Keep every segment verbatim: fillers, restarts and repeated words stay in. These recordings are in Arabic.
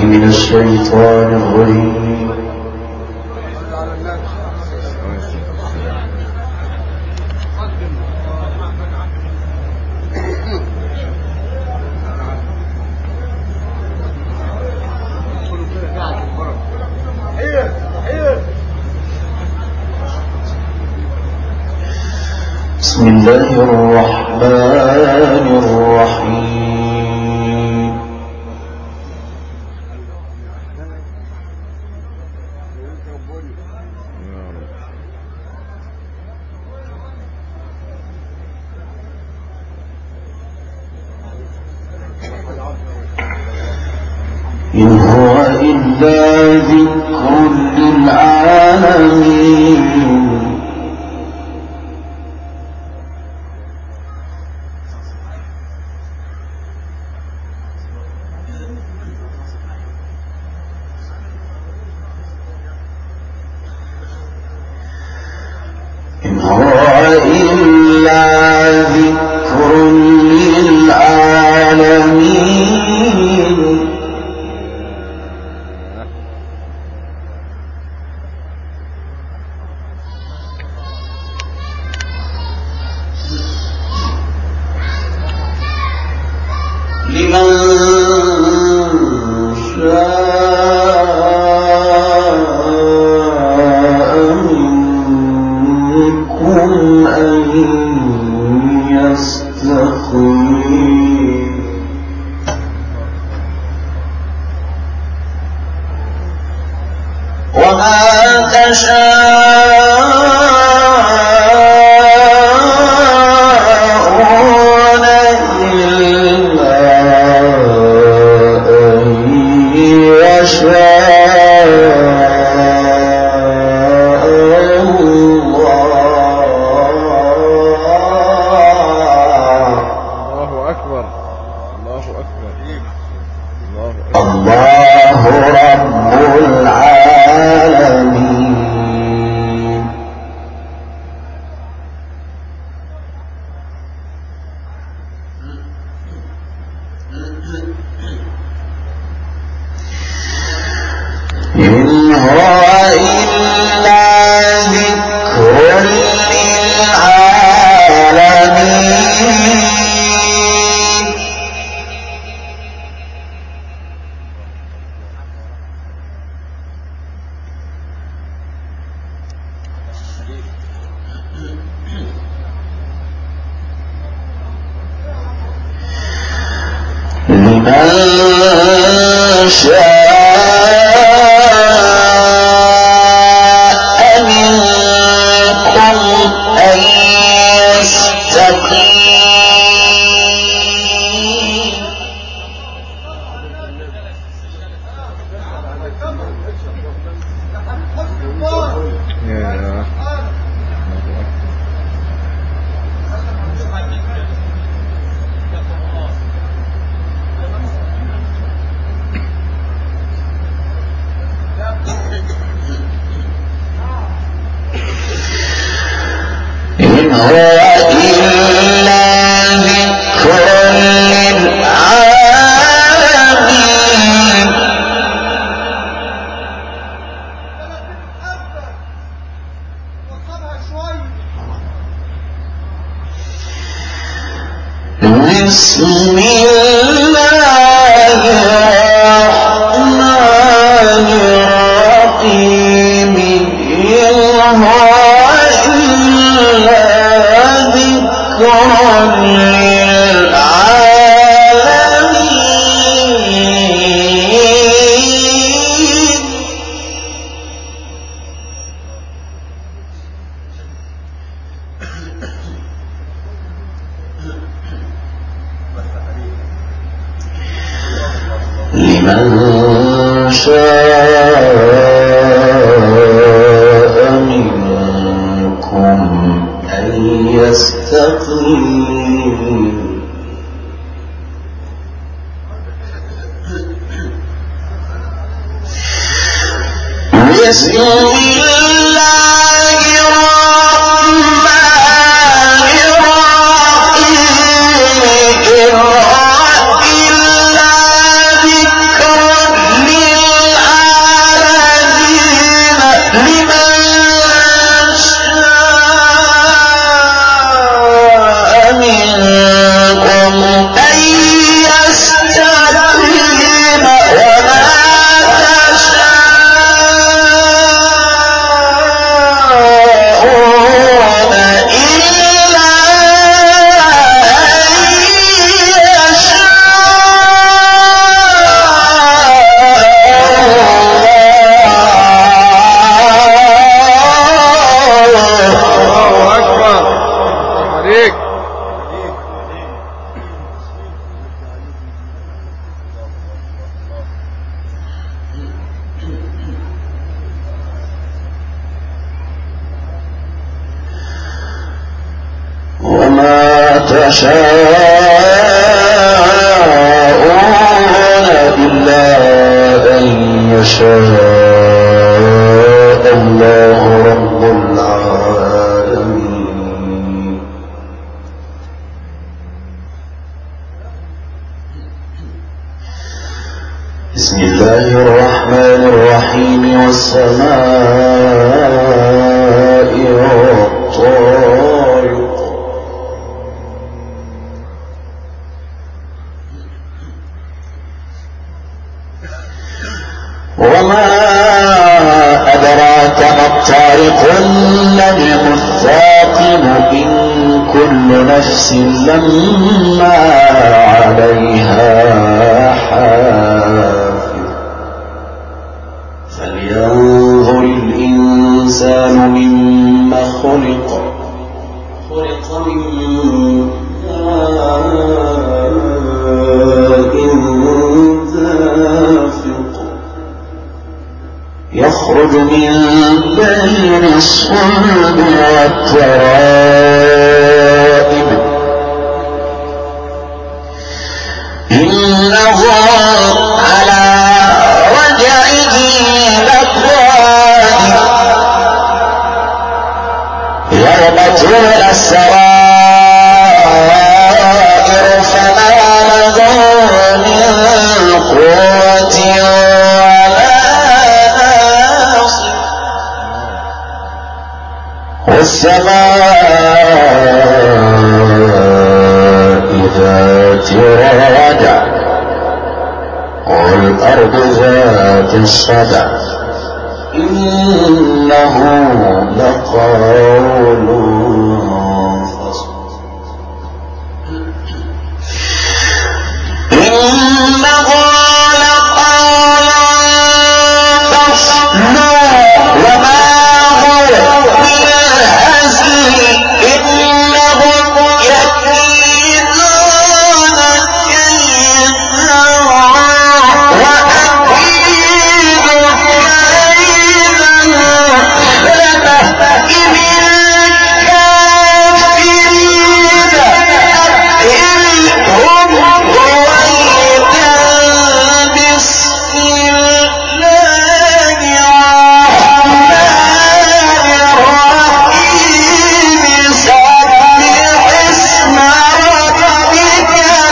من الشيطان الرجيم. بسم الله الرحمن الرحيم. إن هو إلا ذكر للعالمين. إن هو إلا ذكر للعالمين. لمن شاء منكم أن يستقيم. وما تشاءون إلا أن يشاء الله. الله أكبر الله أكبر الله رب العالمين. إن هو إلا ذكر للعالمين. لمن شاء منكم أن يستقيم. يا إن هو إلا ذكر للعالمين. بسم الله الرحمن الرحيم. إن هو إلا ذكر للعالمين. لمن شاء منكم أن يستقيم. بسم الله الرحمن الرحيم. إن هو إلا ذكر تشاءون إلا أن يشاء الله رب العالمين. بسم الله الرحمن الرحيم. والسماء والطارق. وما أدراك ما الطارق النجم الثاقب إن كل نفس لما عليها حافظ فلينظر الإنسان مما خلق. خلق من ماء دافق يخرج من بين الصلب والترائب إنه على رجعه لقادر يوم تبلى السرائر فما له من قوة والسماء ذات الرجع والأرض ذات الصدع إنه لقول فصل. إنه لقول فصل وما هو بالهزل إنهم يكيدون كيدا وأكيد كيدا لمهل الكافرين أمهلهم رويدا بسم الله الرحمن الرحيم سبح اسم ربك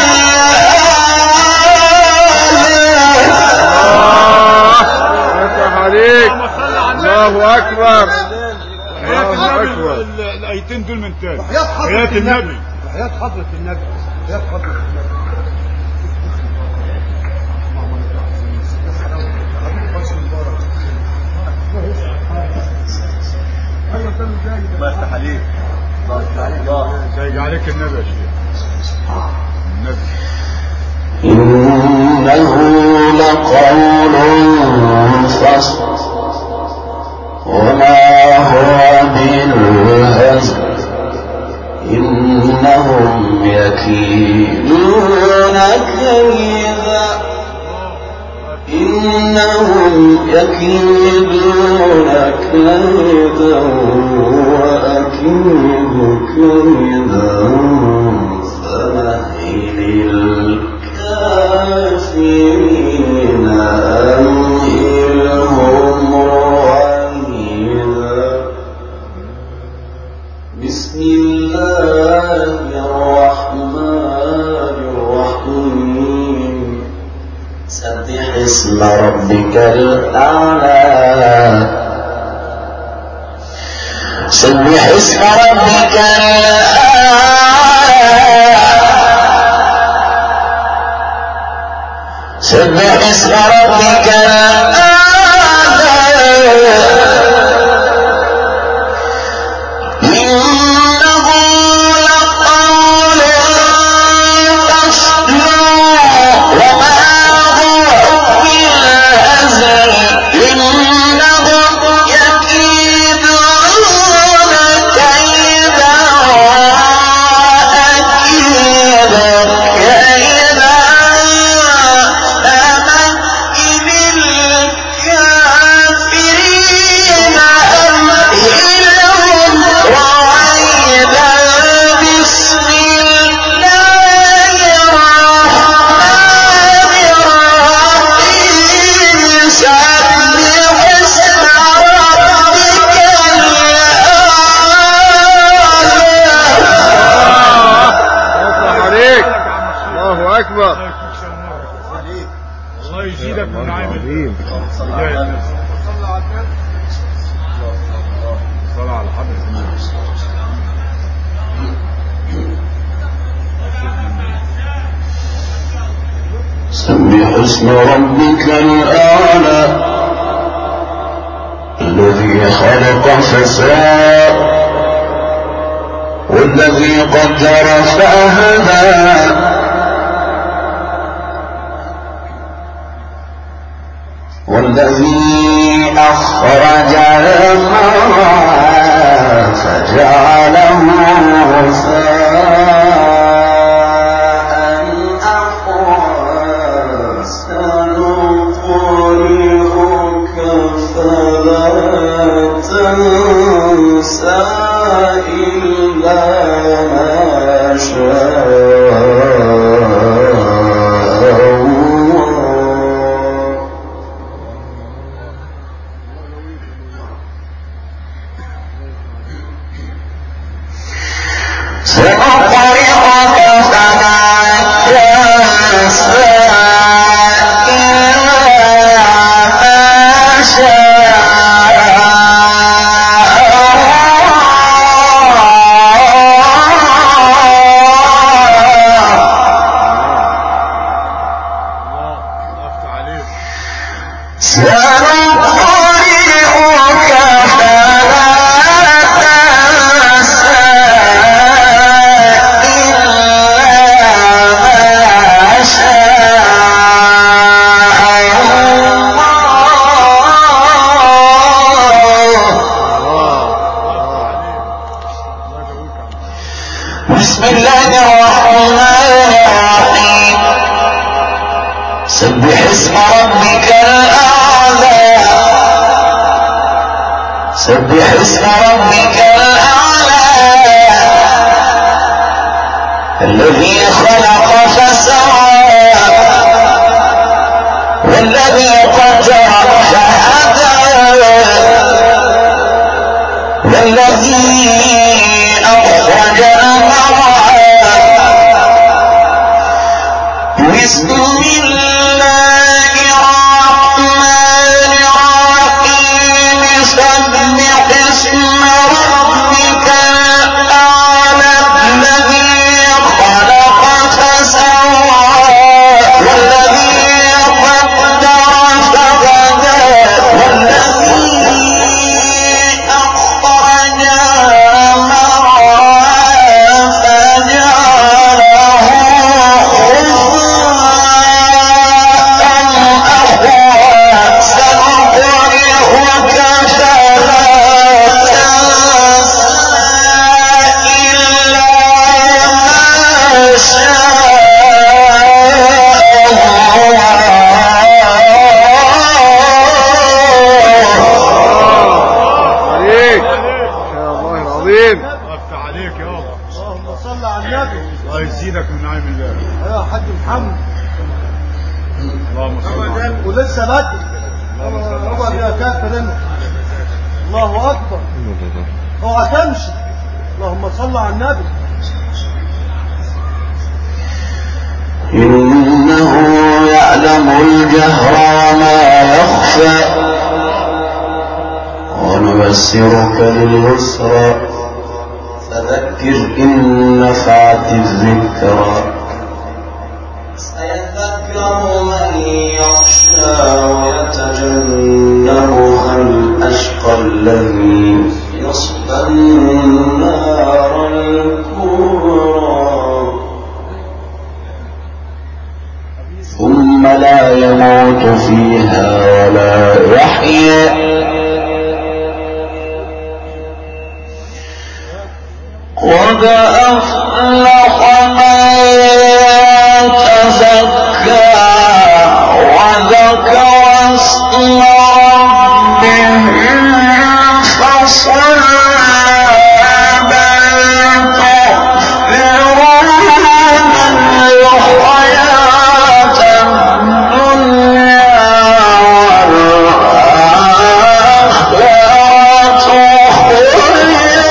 فتح عليك. الله أكبر. الله أكبر. الآيتين دول من تاني. حياة النبي. حياة حضرة النبي. حياة حضرة النبي. الله يفتح عليك. الله يفتح عليك. الله يجعل عليك النبي يا شيخ. النبي. إنه لقول فصل وما هو بالهزل إنهم يكيدون كيدا إنهم يكيدون كيدا وأكيد كيدا فمهل الكافرين أمهلهم رويدا. بسم الله الرحمن الرحيم سبح اسم ربك الأعلى. سبح اسم ربك الأعلى. سبح اسم ربك الأعلى. إنه لقول فصل وما هو بالهزل إنهم يكيدون كيدا وأكيد كيدا فمهل الله يزيدك من نعيم عظيم. صلى على النبي. صلى على حضرة النبي. سبح اسم ربك الأعلى الذي خلق فسوى والذي قدر فهدى والذي أخرج المرعى فجعله غثاء أحوى سنقرئك فلا تنسى إلا ما شاء بسم الله الرحمن الرحيم سبح اسم ربك الأعلى سبح اسم ربك الأعلى الذي خلق فسوى والذي قدر فهدى والذي أخرج المرعى بسم الله الرحمن الرحيم سبح اسم ربك الأعلى الذي خلق فسوى والذي قدر فهدى والذي أخرج ولسه بدري اقعد يا كافر انت. الله اكبر اوعى تمشي. اللهم صل على النبي. إنه يعلم الجهر وما يخفى ونبشرك باليسرى فذكر إن نفعت الذكرى سيذكر من يخشى ويتجنبها الأشقى الذي يصلى النار الكبرى ثم لا يموت فيها ولا يحيا قد أفلح من تزكى وذكر اسم ربه فصلى بل تؤثرون الحياة الدنيا والآخرة خير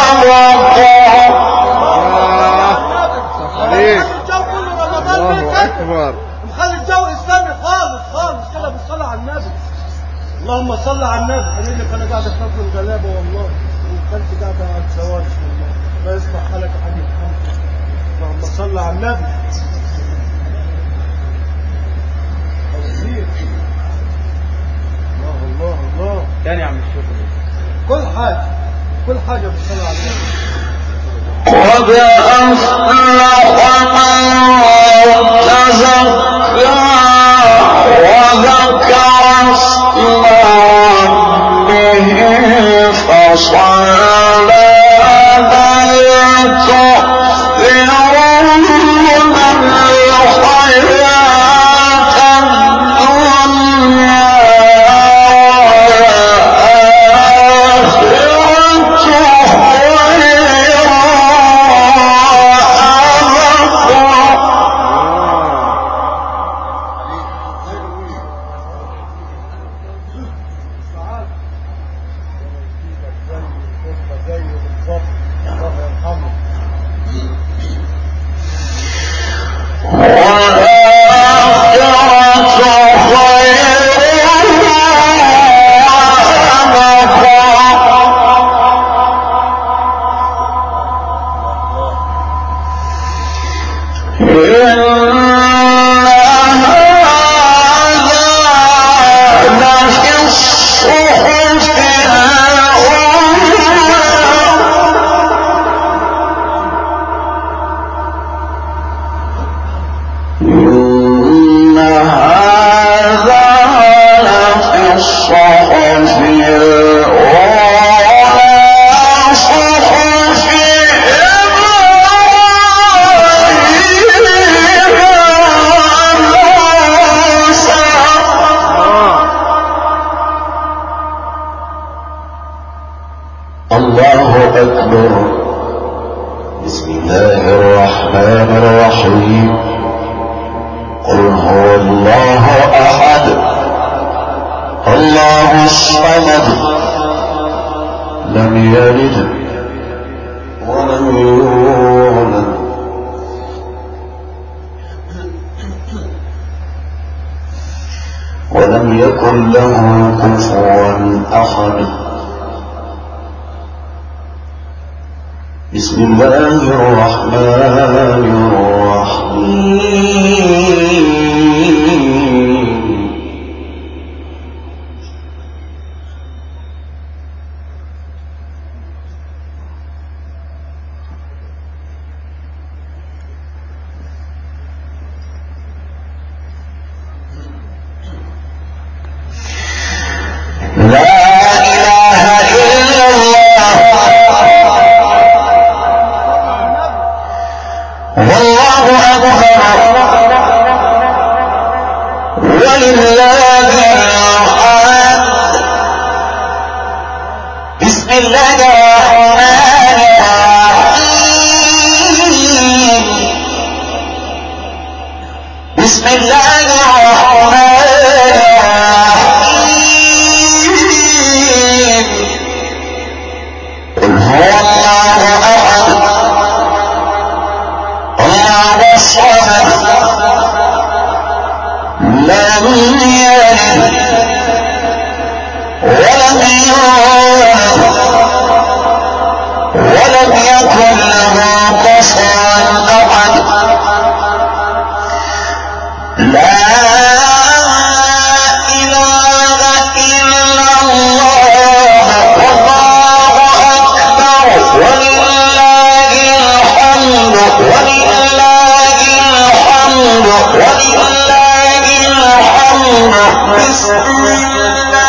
وأبقى. أكبر. مخلي الجو اسلامي خالص خالص كده بالصلاه على النبي. اللهم صل على النبي. قال لك انا قاعد اتنفل الغلابه والله، وكلت قاعده على الزواج والله. لا يصلح حالك يا حاج محمد. اللهم صل على النبي. الله الله الله. تاني يا عم الشيخ. كل حاجه كل حاجه بالصلاه على النبي. قد أفلح من تزكى وذكر اسم ربه فصلى بل تؤثرون الحياة الدنيا ولم يكن له كفوا أحد. بسم الله الرحمن الرحيم. ولله الحمد. بسم الله